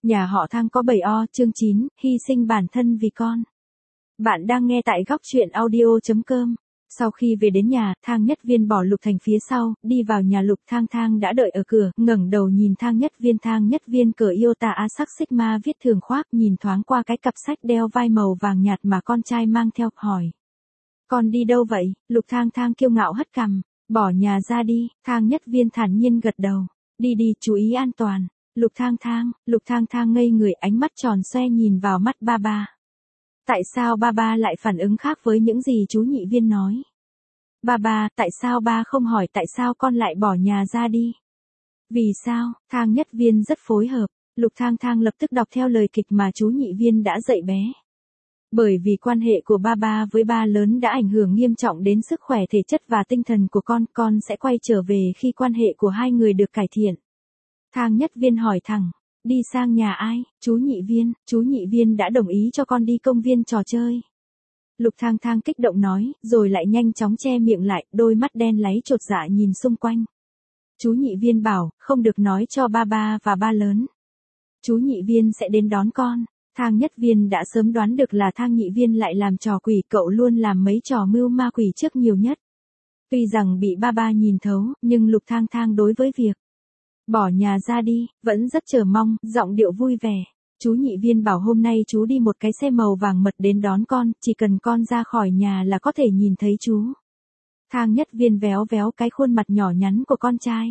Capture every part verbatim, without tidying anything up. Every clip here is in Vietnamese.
Nhà họ Thang có bảy o, chương chín, hy sinh bản thân vì con. Bạn đang nghe tại góc truyện audio chấm com. Sau khi về đến nhà, Thang Nhất Viên bỏ Lục Thành phía sau, đi vào nhà. Lục Thang Thang đã đợi ở cửa, ngẩng đầu nhìn Thang Nhất Viên. Thang Nhất Viên cởi Iota A sắc Sigma viết thường khoác, nhìn thoáng qua cái cặp sách đeo vai màu vàng nhạt mà con trai mang theo, hỏi. Con đi đâu vậy? Lục Thang Thang kiêu ngạo hất cằm, bỏ nhà ra đi. Thang Nhất Viên thản nhiên gật đầu, đi đi, chú ý an toàn. Lục Thang Thang, Lục Thang Thang ngây người, ánh mắt tròn xoe nhìn vào mắt ba ba. Tại sao ba ba lại phản ứng khác với những gì chú Nhị Viên nói? Ba ba, tại sao ba không hỏi tại sao con lại bỏ nhà ra đi? Vì sao? Thang Nhất Viên rất phối hợp. Lục Thang Thang lập tức đọc theo lời kịch mà chú Nhị Viên đã dạy bé. Bởi vì quan hệ của ba ba với ba lớn đã ảnh hưởng nghiêm trọng đến sức khỏe thể chất và tinh thần của con, con sẽ quay trở về khi quan hệ của hai người được cải thiện. Thang Nhất Viên hỏi thẳng, đi sang nhà ai? Chú Nhị Viên, chú Nhị Viên đã đồng ý cho con đi công viên trò chơi. Lục Thang Thang kích động nói, rồi lại nhanh chóng che miệng lại, đôi mắt đen láy chột dạ nhìn xung quanh. Chú Nhị Viên bảo, không được nói cho ba ba và ba lớn. Chú Nhị Viên sẽ đến đón con. Thang Nhất Viên đã sớm đoán được là Thang Nhị Viên lại làm trò quỷ, cậu luôn làm mấy trò mưu ma quỷ trước nhiều nhất. Tuy rằng bị ba ba nhìn thấu, nhưng Lục Thang Thang đối với việc bỏ nhà ra đi, vẫn rất chờ mong, giọng điệu vui vẻ. Chú Nhị Viên bảo hôm nay chú đi một cái xe màu vàng mật đến đón con, chỉ cần con ra khỏi nhà là có thể nhìn thấy chú. Thang Nhất Viên véo véo cái khuôn mặt nhỏ nhắn của con trai.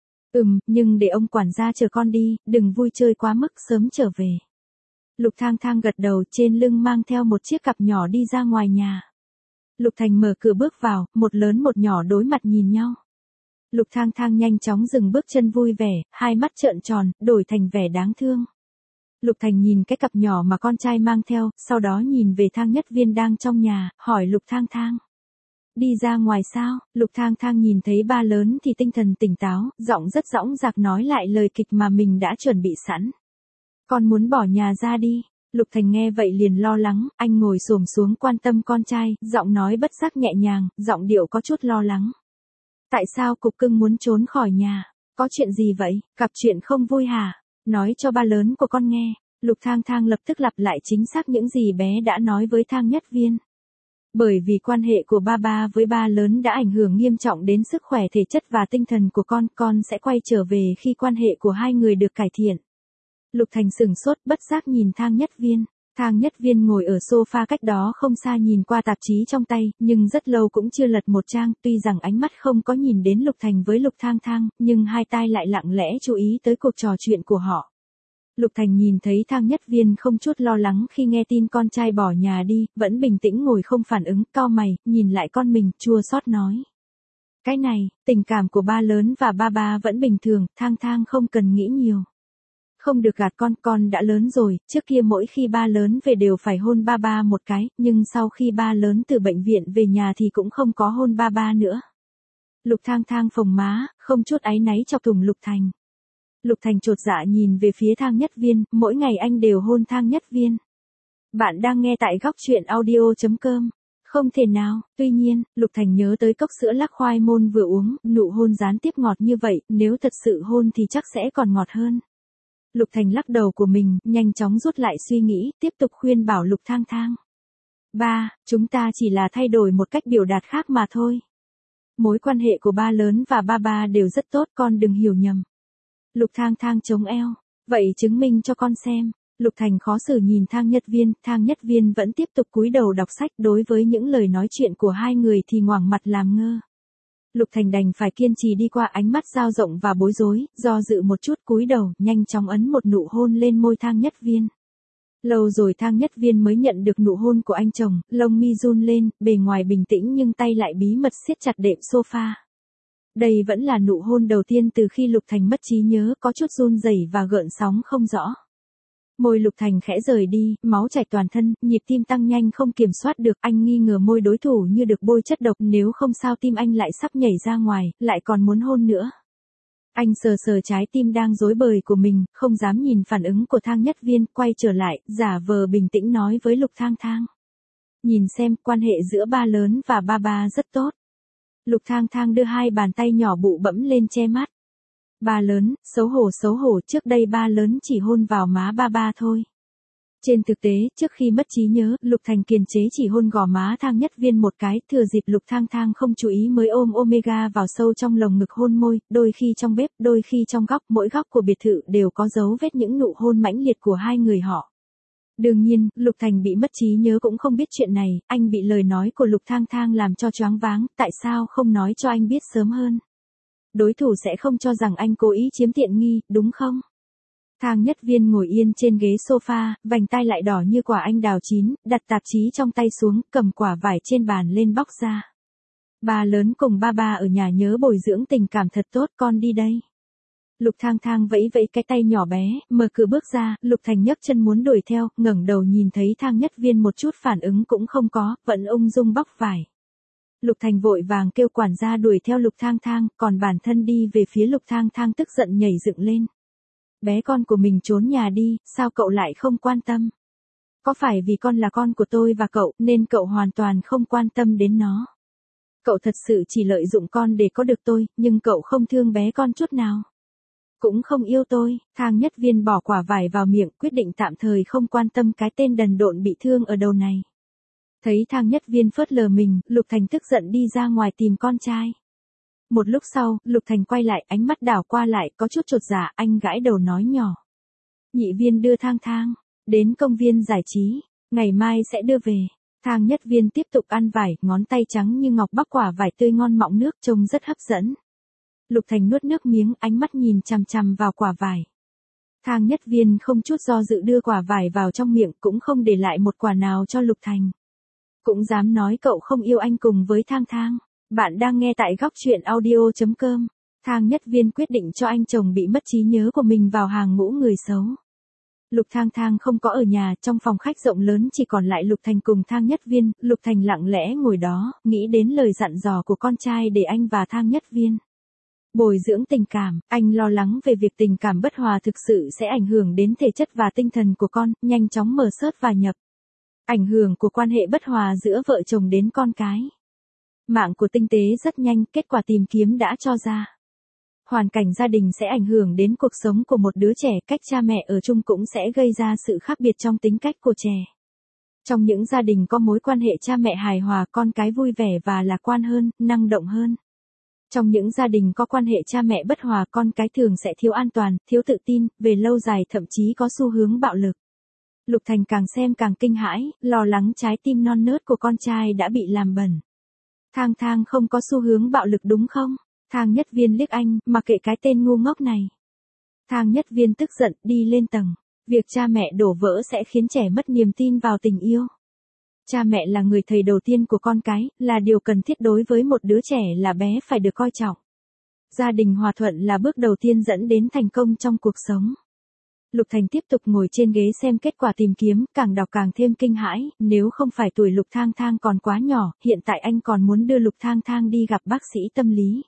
Ừm, nhưng để ông quản gia chờ con đi, đừng vui chơi quá mức, sớm trở về. Lục Thang Thang gật đầu, trên lưng mang theo một chiếc cặp nhỏ đi ra ngoài nhà. Lục Thành mở cửa bước vào, một lớn một nhỏ đối mặt nhìn nhau. Lục Thang Thang nhanh chóng dừng bước chân vui vẻ, hai mắt trợn tròn, đổi thành vẻ đáng thương. Lục Thành nhìn cái cặp nhỏ mà con trai mang theo, sau đó nhìn về Thang Nhất Viên đang trong nhà, hỏi Lục Thang Thang. Đi ra ngoài sao? Lục Thang Thang nhìn thấy ba lớn thì tinh thần tỉnh táo, giọng rất dõng dạc nói lại lời kịch mà mình đã chuẩn bị sẵn. Con muốn bỏ nhà ra đi. Lục Thành nghe vậy liền lo lắng, anh ngồi xổm xuống quan tâm con trai, giọng nói bất giác nhẹ nhàng, giọng điệu có chút lo lắng. Tại sao cục cưng muốn trốn khỏi nhà? Có chuyện gì vậy? Gặp chuyện không vui hả? Nói cho ba lớn của con nghe. Lục Thang Thang lập tức lặp lại chính xác những gì bé đã nói với Thang Nhất Viên. Bởi vì quan hệ của ba ba với ba lớn đã ảnh hưởng nghiêm trọng đến sức khỏe thể chất và tinh thần của con, con sẽ quay trở về khi quan hệ của hai người được cải thiện. Lục Thành sửng sốt, bất giác nhìn Thang Nhất Viên. Thang Nhất Viên ngồi ở sofa cách đó không xa nhìn qua tạp chí trong tay, nhưng rất lâu cũng chưa lật một trang, tuy rằng ánh mắt không có nhìn đến Lục Thành với Lục Thang Thang, nhưng hai tai lại lặng lẽ chú ý tới cuộc trò chuyện của họ. Lục Thành nhìn thấy Thang Nhất Viên không chút lo lắng khi nghe tin con trai bỏ nhà đi, vẫn bình tĩnh ngồi không phản ứng, cau mày, nhìn lại con mình, chua xót nói. Cái này, tình cảm của ba lớn và ba ba vẫn bình thường, Thang Thang không cần nghĩ nhiều. Không được gạt con, con đã lớn rồi, trước kia mỗi khi ba lớn về đều phải hôn ba ba một cái, nhưng sau khi ba lớn từ bệnh viện về nhà thì cũng không có hôn ba ba nữa. Lục Thang Thang phồng má, không chút áy náy chọc thủng Lục Thành. Lục Thành chột dạ nhìn về phía Thang Nhất Viên, mỗi ngày anh đều hôn Thang Nhất Viên. Bạn đang nghe tại góc truyện audio chấm com. Không thể nào, tuy nhiên, Lục Thành nhớ tới cốc sữa lắc khoai môn vừa uống, nụ hôn gián tiếp ngọt như vậy, nếu thật sự hôn thì chắc sẽ còn ngọt hơn. Lục Thành lắc đầu của mình, nhanh chóng rút lại suy nghĩ, tiếp tục khuyên bảo Lục Thang Thang. Ba, chúng ta chỉ là thay đổi một cách biểu đạt khác mà thôi. Mối quan hệ của ba lớn và ba ba đều rất tốt, con đừng hiểu nhầm. Lục Thang Thang chống eo. Vậy chứng minh cho con xem. Lục Thành khó xử nhìn Thang Nhất Viên, Thang Nhất Viên vẫn tiếp tục cúi đầu đọc sách, đối với những lời nói chuyện của hai người thì ngoảnh mặt làm ngơ. Lục Thành đành phải kiên trì đi qua, ánh mắt dao rộng và bối rối, do dự một chút cúi đầu, nhanh chóng ấn một nụ hôn lên môi Thang Nhất Viên. Lâu rồi Thang Nhất Viên mới nhận được nụ hôn của anh chồng, lông mi run lên, bề ngoài bình tĩnh nhưng tay lại bí mật siết chặt đệm sofa. Đây vẫn là nụ hôn đầu tiên từ khi Lục Thành mất trí nhớ, có chút run rẩy và gợn sóng không rõ. Môi Lục Thành khẽ rời đi, máu chảy toàn thân, nhịp tim tăng nhanh không kiểm soát được, anh nghi ngờ môi đối thủ như được bôi chất độc, nếu không sao tim anh lại sắp nhảy ra ngoài, lại còn muốn hôn nữa. Anh sờ sờ trái tim đang rối bời của mình, không dám nhìn phản ứng của Thang Nhất Viên, quay trở lại, giả vờ bình tĩnh nói với Lục Thang Thang. Nhìn xem, quan hệ giữa ba lớn và ba ba rất tốt. Lục Thang Thang đưa hai bàn tay nhỏ bụ bẫm lên che mắt. Ba lớn, xấu hổ xấu hổ, trước đây ba lớn chỉ hôn vào má ba ba thôi. Trên thực tế, trước khi mất trí nhớ, Lục Thành kiềm chế chỉ hôn gò má Thang Nhất Viên một cái, thừa dịp Lục Thang Thang không chú ý mới ôm Omega vào sâu trong lồng ngực hôn môi, đôi khi trong bếp, đôi khi trong góc, mỗi góc của biệt thự đều có dấu vết những nụ hôn mãnh liệt của hai người họ. Đương nhiên, Lục Thành bị mất trí nhớ cũng không biết chuyện này, anh bị lời nói của Lục Thang Thang làm cho choáng váng, tại sao không nói cho anh biết sớm hơn? Đối thủ sẽ không cho rằng anh cố ý chiếm tiện nghi, đúng không? Thang Nhất Viên ngồi yên trên ghế sofa, vành tai lại đỏ như quả anh đào chín, đặt tạp chí trong tay xuống, cầm quả vải trên bàn lên bóc ra. Ba lớn cùng ba ba ở nhà nhớ bồi dưỡng tình cảm thật tốt, con đi đây. Lục Thang Thang vẫy vẫy cái tay nhỏ bé, mở cửa bước ra, Lục Thành nhấc chân muốn đuổi theo, ngẩng đầu nhìn thấy Thang Nhất Viên một chút phản ứng cũng không có, vẫn ung dung bóc vải. Lục Thành vội vàng kêu quản gia đuổi theo Lục Thang Thang, còn bản thân đi về phía Lục Thang Thang tức giận nhảy dựng lên. Bé con của mình trốn nhà đi, sao cậu lại không quan tâm? Có phải vì con là con của tôi và cậu, nên cậu hoàn toàn không quan tâm đến nó? Cậu thật sự chỉ lợi dụng con để có được tôi, nhưng cậu không thương bé con chút nào. Cũng không yêu tôi. Thang Nhất Viên bỏ quả vải vào miệng, quyết định tạm thời không quan tâm cái tên đần độn bị thương ở đầu này. Thấy Thang Nhất Viên phớt lờ mình, Lục Thành tức giận đi ra ngoài tìm con trai. Một lúc sau, Lục Thành quay lại, ánh mắt đảo qua lại, có chút chột dạ, anh gãi đầu nói nhỏ. Nhị Viên đưa Thang Thang đến công viên giải trí, ngày mai sẽ đưa về. Thang Nhất Viên tiếp tục ăn vải, ngón tay trắng như ngọc bắc quả vải tươi ngon mọng nước, trông rất hấp dẫn. Lục Thành nuốt nước miếng, ánh mắt nhìn chằm chằm vào quả vải. Thang Nhất Viên không chút do dự đưa quả vải vào trong miệng, cũng không để lại một quả nào cho Lục Thành. Cũng dám nói cậu không yêu anh cùng với Thang Thang. Bạn đang nghe tại góc truyện audio chấm com. Thang Nhất Viên quyết định cho anh chồng bị mất trí nhớ của mình vào hàng ngũ người xấu. Lục Thang Thang không có ở nhà, trong phòng khách rộng lớn chỉ còn lại Lục Thành cùng Thang Nhất Viên. Lục Thành lặng lẽ ngồi đó, nghĩ đến lời dặn dò của con trai để anh và Thang Nhất Viên bồi dưỡng tình cảm. Anh lo lắng về việc tình cảm bất hòa thực sự sẽ ảnh hưởng đến thể chất và tinh thần của con, nhanh chóng mở search và nhập. Ảnh hưởng của quan hệ bất hòa giữa vợ chồng đến con cái. Mạng của tinh tế rất nhanh, kết quả tìm kiếm đã cho ra. Hoàn cảnh gia đình sẽ ảnh hưởng đến cuộc sống của một đứa trẻ, cách cha mẹ ở chung cũng sẽ gây ra sự khác biệt trong tính cách của trẻ. Trong những gia đình có mối quan hệ cha mẹ hài hòa, con cái vui vẻ và lạc quan hơn, năng động hơn. Trong những gia đình có quan hệ cha mẹ bất hòa, con cái thường sẽ thiếu an toàn, thiếu tự tin, về lâu dài thậm chí có xu hướng bạo lực. Lục Thành càng xem càng kinh hãi, lo lắng trái tim non nớt của con trai đã bị làm bẩn. Thang Thang không có xu hướng bạo lực đúng không? Thang Nhất Viên liếc anh, mặc kệ cái tên ngu ngốc này. Thang Nhất Viên tức giận, đi lên tầng. Việc cha mẹ đổ vỡ sẽ khiến trẻ mất niềm tin vào tình yêu. Cha mẹ là người thầy đầu tiên của con cái, là điều cần thiết đối với một đứa trẻ là bé phải được coi trọng. Gia đình hòa thuận là bước đầu tiên dẫn đến thành công trong cuộc sống. Lục Thành tiếp tục ngồi trên ghế xem kết quả tìm kiếm, càng đọc càng thêm kinh hãi, nếu không phải tuổi Lục Thang Thang còn quá nhỏ, hiện tại anh còn muốn đưa Lục Thang Thang đi gặp bác sĩ tâm lý.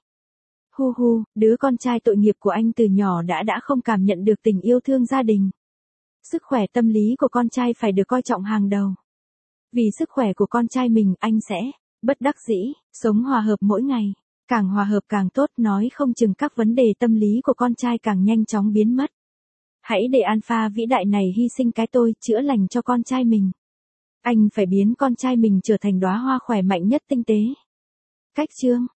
Hu hu, đứa con trai tội nghiệp của anh từ nhỏ đã đã không cảm nhận được tình yêu thương gia đình. Sức khỏe tâm lý của con trai phải được coi trọng hàng đầu. Vì sức khỏe của con trai mình, anh sẽ bất đắc dĩ sống hòa hợp mỗi ngày, càng hòa hợp càng tốt, nói không chừng các vấn đề tâm lý của con trai càng nhanh chóng biến mất. Hãy để Alpha vĩ đại này hy sinh cái tôi, chữa lành cho con trai mình. Anh phải biến con trai mình trở thành đóa hoa khỏe mạnh nhất tinh tế. Cách chương